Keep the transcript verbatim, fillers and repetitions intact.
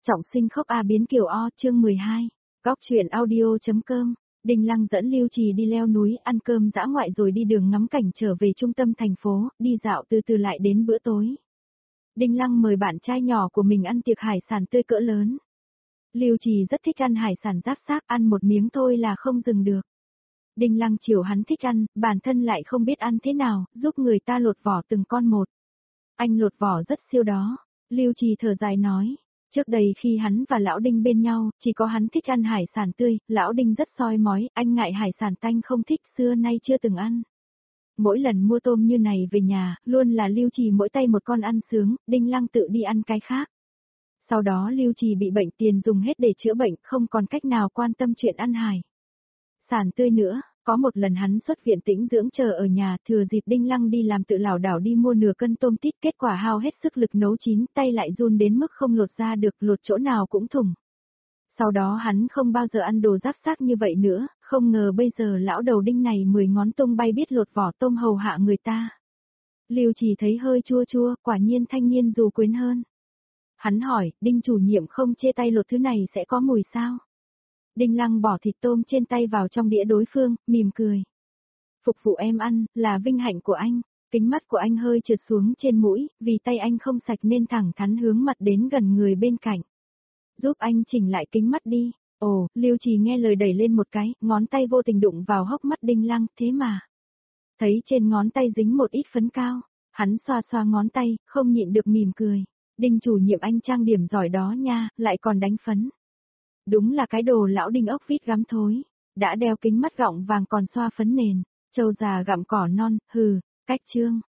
Trọng sinh khóc A biến kiểu O chương mười hai. Góc chuyện audio.com. Đinh Lăng dẫn Lưu Trì đi leo núi ăn cơm dã ngoại rồi đi đường ngắm cảnh trở về trung tâm thành phố, đi dạo từ từ lại đến bữa tối. Đinh Lăng mời bạn trai nhỏ của mình ăn tiệc hải sản tươi cỡ lớn. Lưu Trì rất thích ăn hải sản giáp xác, ăn một miếng thôi là không dừng được. Đinh Lăng chiều hắn thích ăn, bản thân lại không biết ăn thế nào, giúp người ta lột vỏ từng con một. Anh lột vỏ rất siêu đó. Lưu Trì thở dài nói. Trước đây khi hắn và Lão Đinh bên nhau, chỉ có hắn thích ăn hải sản tươi, Lão Đinh rất soi mói, anh ngại hải sản tanh không thích, xưa nay chưa từng ăn. Mỗi lần mua tôm như này về nhà, luôn là Lưu Trì mỗi tay một con ăn sướng, Đinh Lăng tự đi ăn cái khác. Sau đó Lưu Trì bị bệnh, tiền dùng hết để chữa bệnh, không còn cách nào quan tâm chuyện ăn hải sản tươi nữa. Có một lần hắn xuất viện tĩnh dưỡng chờ ở nhà, thừa dịp Đinh Lăng đi làm tự lảo đảo đi mua nửa cân tôm tít, kết quả hao hết sức lực nấu chín, tay lại run đến mức không lột ra được, lột chỗ nào cũng thủng. Sau đó hắn không bao giờ ăn đồ giáp xác như vậy nữa, không ngờ bây giờ lão đầu Đinh này mười ngón tung bay biết lột vỏ tôm hầu hạ người ta. Lưu Trì thấy hơi chua chua, quả nhiên thanh niên dù quyến hơn. Hắn hỏi, Đinh chủ nhiệm không chê tay lột thứ này sẽ có mùi sao? Đinh Lăng bỏ thịt tôm trên tay vào trong đĩa đối phương, mỉm cười. Phục vụ em ăn, là vinh hạnh của anh. Kính mắt của anh hơi trượt xuống trên mũi, vì tay anh không sạch nên thẳng thắn hướng mặt đến gần người bên cạnh. Giúp anh chỉnh lại kính mắt đi. Ồ, Lưu Trì nghe lời đẩy lên một cái, ngón tay vô tình đụng vào hốc mắt Đinh Lăng, thế mà. Thấy trên ngón tay dính một ít phấn cao, hắn xoa xoa ngón tay, không nhịn được mỉm cười. Đinh chủ nhiệm anh trang điểm giỏi đó nha, lại còn đánh phấn. Đúng là cái đồ lão Đinh ốc vít gắm thối, đã đeo kính mắt gọng vàng còn xoa phấn nền, trâu già gặm cỏ non, hừ, cách chương.